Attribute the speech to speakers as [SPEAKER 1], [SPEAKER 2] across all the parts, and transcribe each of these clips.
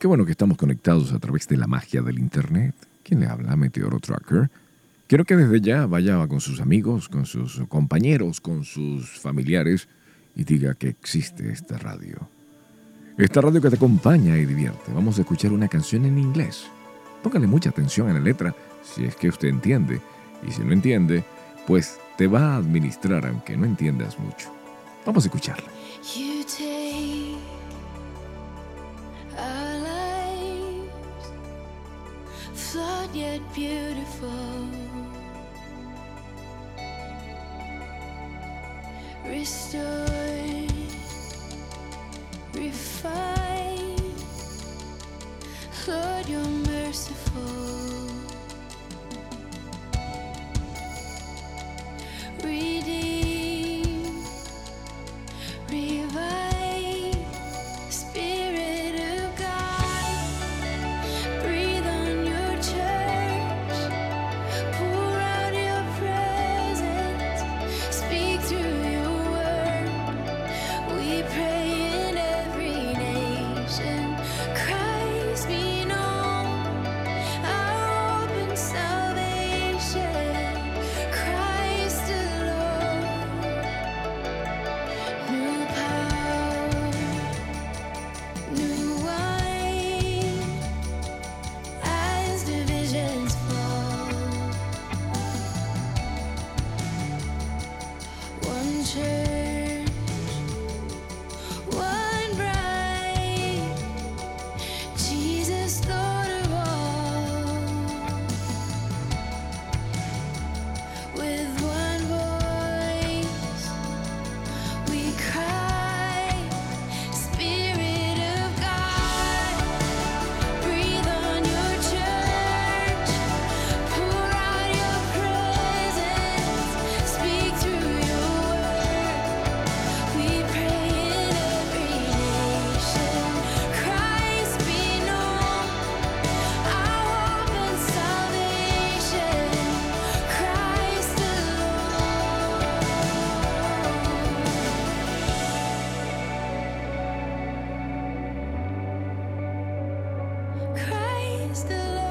[SPEAKER 1] Qué bueno que estamos conectados a través de la magia del Internet. ¿Quién le habla? Meteoro Tracker. Quiero que desde ya vaya con sus amigos, con sus compañeros, con sus familiares y diga que existe esta radio. Esta radio que te acompaña y divierte. Vamos a escuchar una canción en inglés. Póngale mucha atención a la letra si es que usted entiende. Y si no entiende, pues te va a administrar aunque no entiendas mucho. Vamos a escucharla.
[SPEAKER 2] You take our lives, flawed yet beautiful, restored, refined. Lord, you're merciful, redeem, revive, Spirit of God, breathe on your church, pour out your presence, speak through your word. We pray in every nation, Christ be known, our hope and salvation, Christ alone. New power, new wine, as divisions fall. One church, one bride, Jesus Lord of all. With one voice we cry, Spirit of God, breathe on your church, pour out your presence, speak through your word. We pray in every nation, Christ be known, our hope and salvation, Christ alone. Christ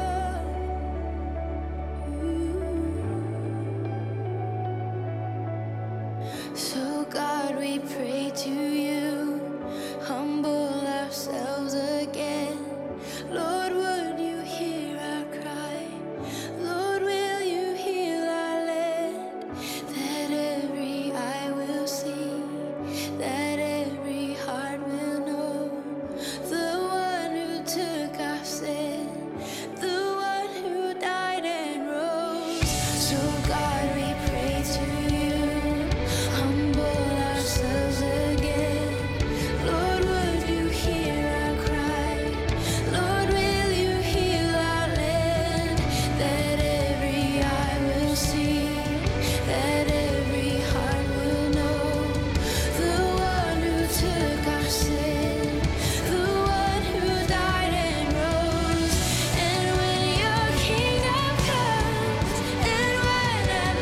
[SPEAKER 2] alone. So God, we pray to you, humble ourselves again. Lord, would you hear our cry? Lord, will you heal our land? That every eye will see, that every heart will know the one who took our sin, the one who died and rose. So God, we pray to you, humble ourselves again. Lord, would you hear our cry? Lord, will you heal our land? That every eye will see, that every heart will know the one who took our sin, the one who died and rose. And when your kingdom comes, and when at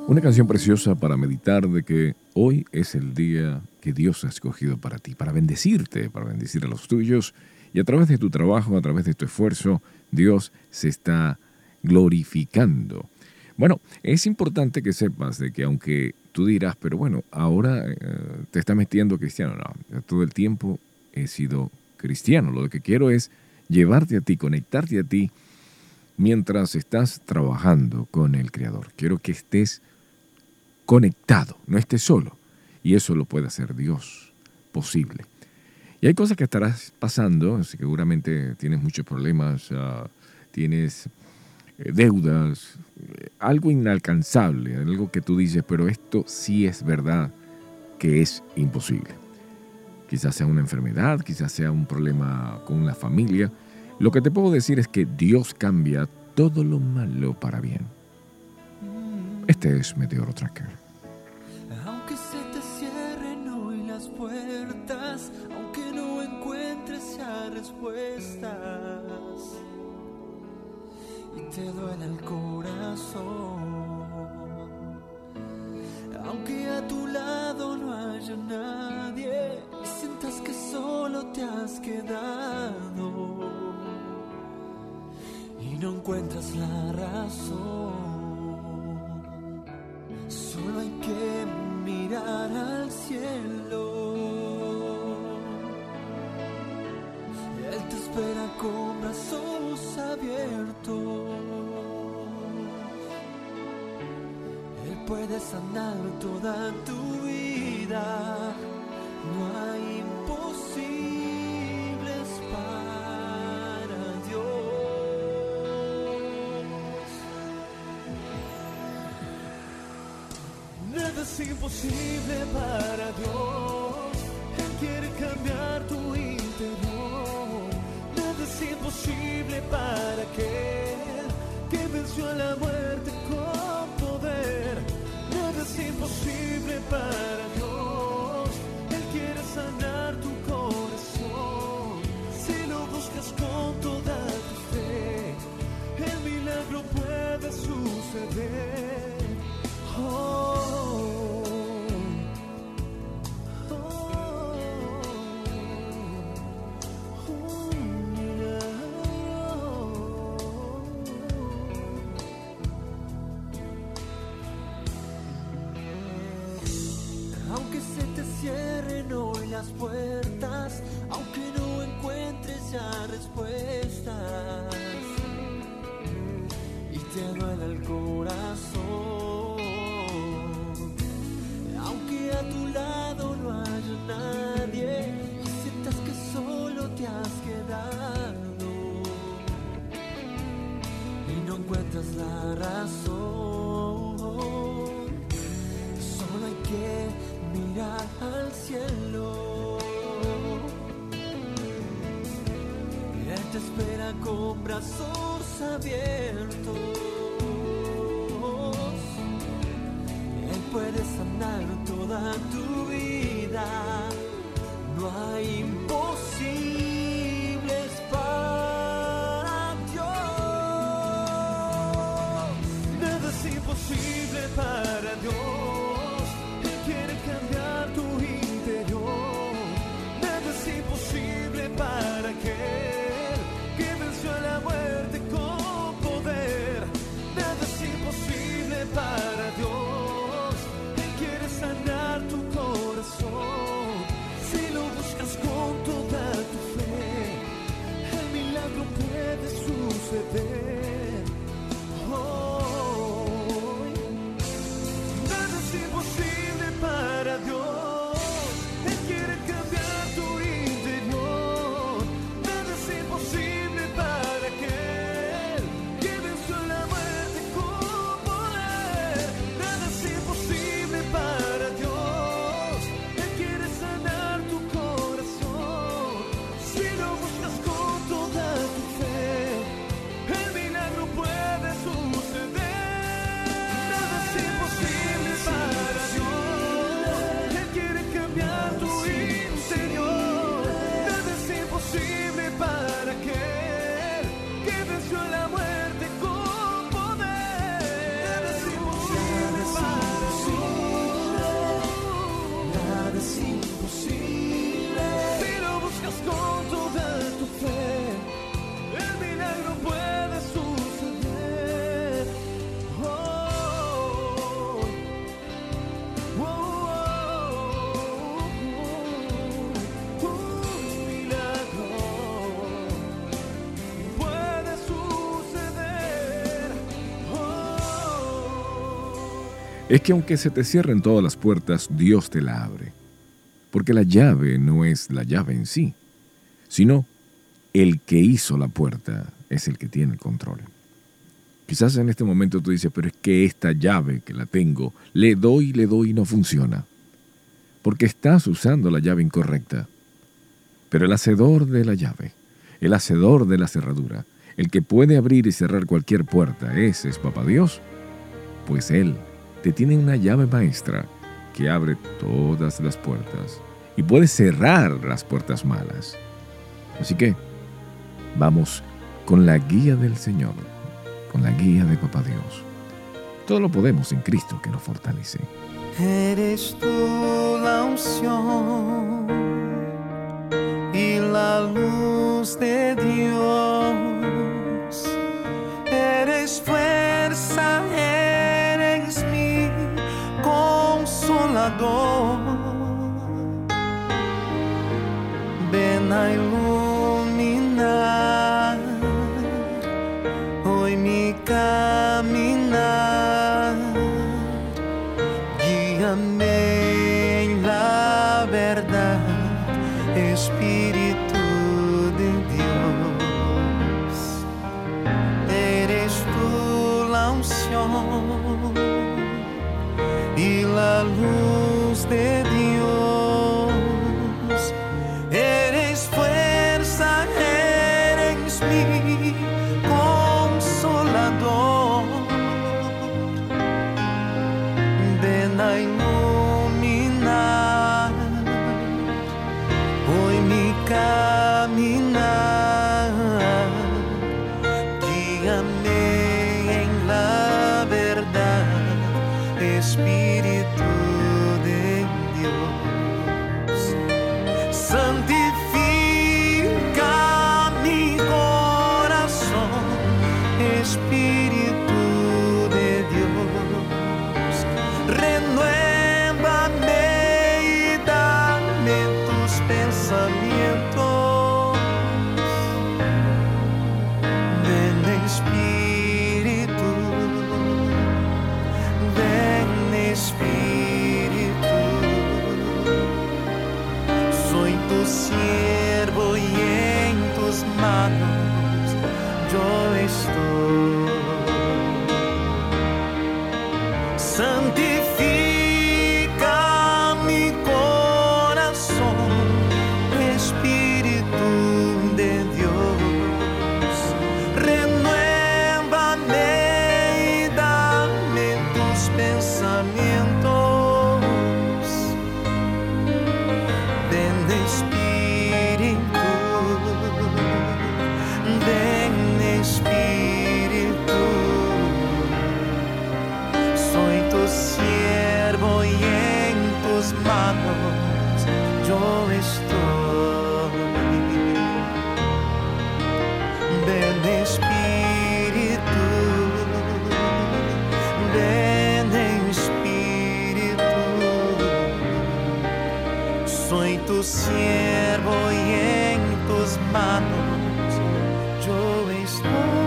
[SPEAKER 1] Una canción preciosa para meditar de que hoy es el día que Dios ha escogido para ti, para bendecirte, para bendecir a los tuyos. Y a través de tu trabajo, a través de tu esfuerzo, Dios se está glorificando. Bueno, es importante que sepas de que aunque tú dirás, pero bueno, ahora te está metiendo cristiano. No, todo el tiempo he sido cristiano. Lo que quiero es llevarte a ti, conectarte a ti mientras estás trabajando con el Creador. Quiero que estés conectado, no estés solo. Y eso lo puede hacer Dios posible. Y hay cosas que estarás pasando, seguramente tienes muchos problemas, tienes deudas, algo inalcanzable, algo que tú dices, pero esto sí es verdad que es imposible. Quizás sea una enfermedad, quizás sea un problema con la familia. Lo que te puedo decir es que Dios cambia todo lo malo para bien. Este es Meteoro Tracker.
[SPEAKER 3] Aunque se te cierren hoy las puertas, aunque no encuentres ya respuestas y te duele el corazón, aunque a tu lado no haya nadie y sientas que solo te has quedado y no encuentras la razón, solo hay que mirar al cielo. Él te espera con brazos abiertos. Él puede sanar toda tu vida. No hay imposibles para Dios. Nada es imposible para Dios. Él quiere cambiar tu interior. Nada es imposible para aquel que venció a la muerte con poder. Nada es imposible para Dios. Él quiere sanar tu corazón. Si lo buscas con toda tu fe, el milagro puede suceder. Aunque se te cierren hoy las puertas, aunque no encuentres ya respuestas y te duele el corazón, aunque a tu lado no haya nadie y sientas que solo te has quedado y no encuentras la razón, solo hay que mirar al cielo. Él te espera con brazos abiertos. Él puede sanar toda tu vida. No hay imposibles para Dios. Nada es imposible para Dios. Quiere cambiar tu interior. Nada es imposible para aquel que venció a la muerte con poder. Nada es imposible para Dios. Él quiere sanar tu corazón. Si lo buscas con toda tu
[SPEAKER 1] es que aunque se te cierren todas las puertas, Dios te la abre. Porque la llave no es la llave en sí, sino el que hizo la puerta es el que tiene el control. Quizás en este momento tú dices, pero es que esta llave que la tengo, le doy y no funciona. Porque estás usando la llave incorrecta. Pero el hacedor de la llave, el hacedor de la cerradura, el que puede abrir y cerrar cualquier puerta, ese es Papá Dios. Pues Él te tiene una llave maestra que abre todas las puertas y puede cerrar las puertas malas. Así que vamos con la guía del Señor, con la guía de Papá Dios. Todo lo podemos en Cristo que nos fortalece.
[SPEAKER 3] Eres tú la unción y la luz de Dios. Eres fuerza, eres mi consolador. Ven a iluminar hoy mi caminar. Guíame en la verdad, Espíritu de Dios. Eres tú la unción y la luz de Dios. Eres fuerza, eres mi consolador. Ven a iluminar hoy mi caminar. Guíame en la verdad, Espíritu de Dios. Santifica mi corazón, Espíritu de Dios. Renuévame y dame tus pensamientos. Ven Espíritu, ven Espíritu. Soy tu siervo y en tus manos yo estoy. Santifica mi corazón, Espíritu de Dios. Renuévame y dame tus pensamientos. Ven Espíritu, ven Espíritu. Soy tu siervo y en tus manos yo estoy. Ven Espíritu, ven Espíritu. Soy tu siervo y en tus manos yo estoy.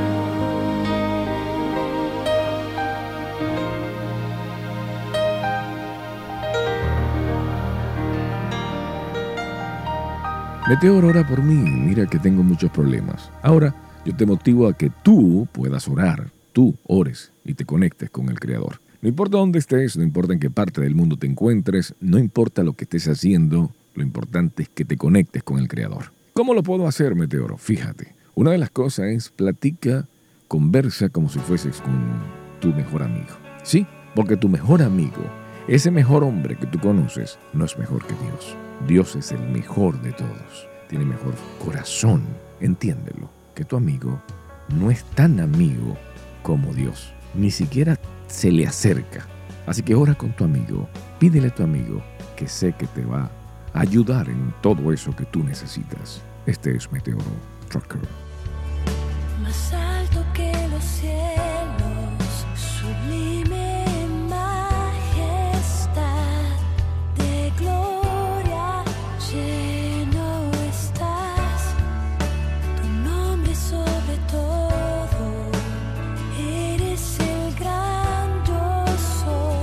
[SPEAKER 1] Meteor, ora por mí, mira que tengo muchos problemas. Ahora, yo te motivo a que tú puedas orar, tú ores y te conectes con el Creador. No importa dónde estés, no importa en qué parte del mundo te encuentres, no importa lo que estés haciendo, lo importante es que te conectes con el Creador. ¿Cómo lo puedo hacer, Meteoro? Fíjate, una de las cosas es platica, conversa como si fueses con tu mejor amigo. Sí, porque tu mejor amigo, ese mejor hombre que tú conoces, no es mejor que Dios. Dios es el mejor de todos, tiene mejor corazón. Entiéndelo, que tu amigo no es tan amigo como Dios, ni siquiera se le acerca. Así que ora con tu amigo, pídele a tu amigo que sé que te va a ayudar en todo eso que tú necesitas. Este es Meteoro Trucker.
[SPEAKER 2] Más alto que los cielos, sublime majestad, de gloria lleno estás. Tu nombre sobre todo, eres el gran yo soy.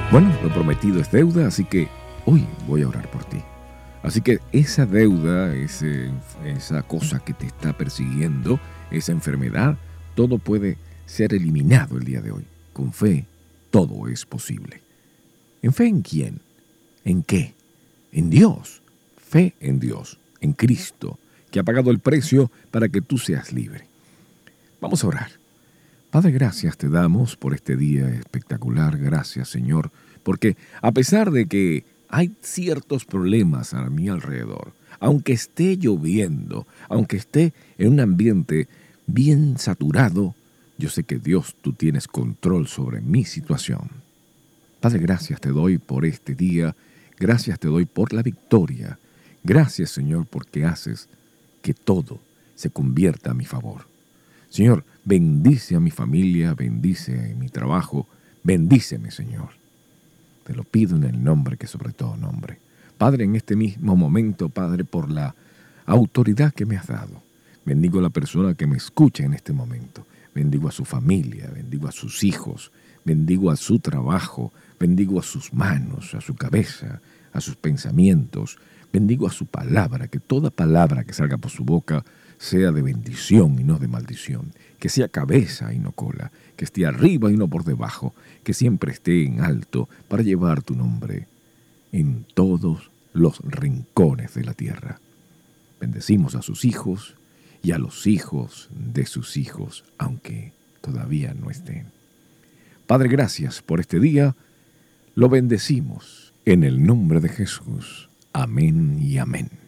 [SPEAKER 1] Bueno, lo prometido es deuda, así que hoy voy a orar por ti. Así que esa deuda, esa cosa que te está persiguiendo, esa enfermedad, todo puede ser eliminado el día de hoy. Con fe, todo es posible. ¿En fe en quién? ¿En qué? En Dios. Fe en Dios, en Cristo, que ha pagado el precio para que tú seas libre. Vamos a orar. Padre, gracias te damos por este día espectacular. Gracias, Señor, porque a pesar de que hay ciertos problemas a mi alrededor, aunque esté lloviendo, aunque esté en un ambiente bien saturado, yo sé que Dios, tú tienes control sobre mi situación. Padre, gracias te doy por este día. Gracias te doy por la victoria. Gracias, Señor, porque haces que todo se convierta a mi favor. Señor, bendice a mi familia, bendice mi trabajo, bendíceme, Señor. Te lo pido en el nombre que sobre todo nombre. Padre, en este mismo momento, Padre, por la autoridad que me has dado, bendigo a la persona que me escucha en este momento. Bendigo a su familia, bendigo a sus hijos, bendigo a su trabajo, bendigo a sus manos, a su cabeza, a sus pensamientos. Bendigo a su palabra, que toda palabra que salga por su boca sea de bendición y no de maldición, que sea cabeza y no cola, que esté arriba y no por debajo, que siempre esté en alto para llevar tu nombre en todos los rincones de la tierra. Bendecimos a sus hijos y a los hijos de sus hijos, aunque todavía no estén. Padre, gracias por este día. Lo bendecimos en el nombre de Jesús. Amén y amén.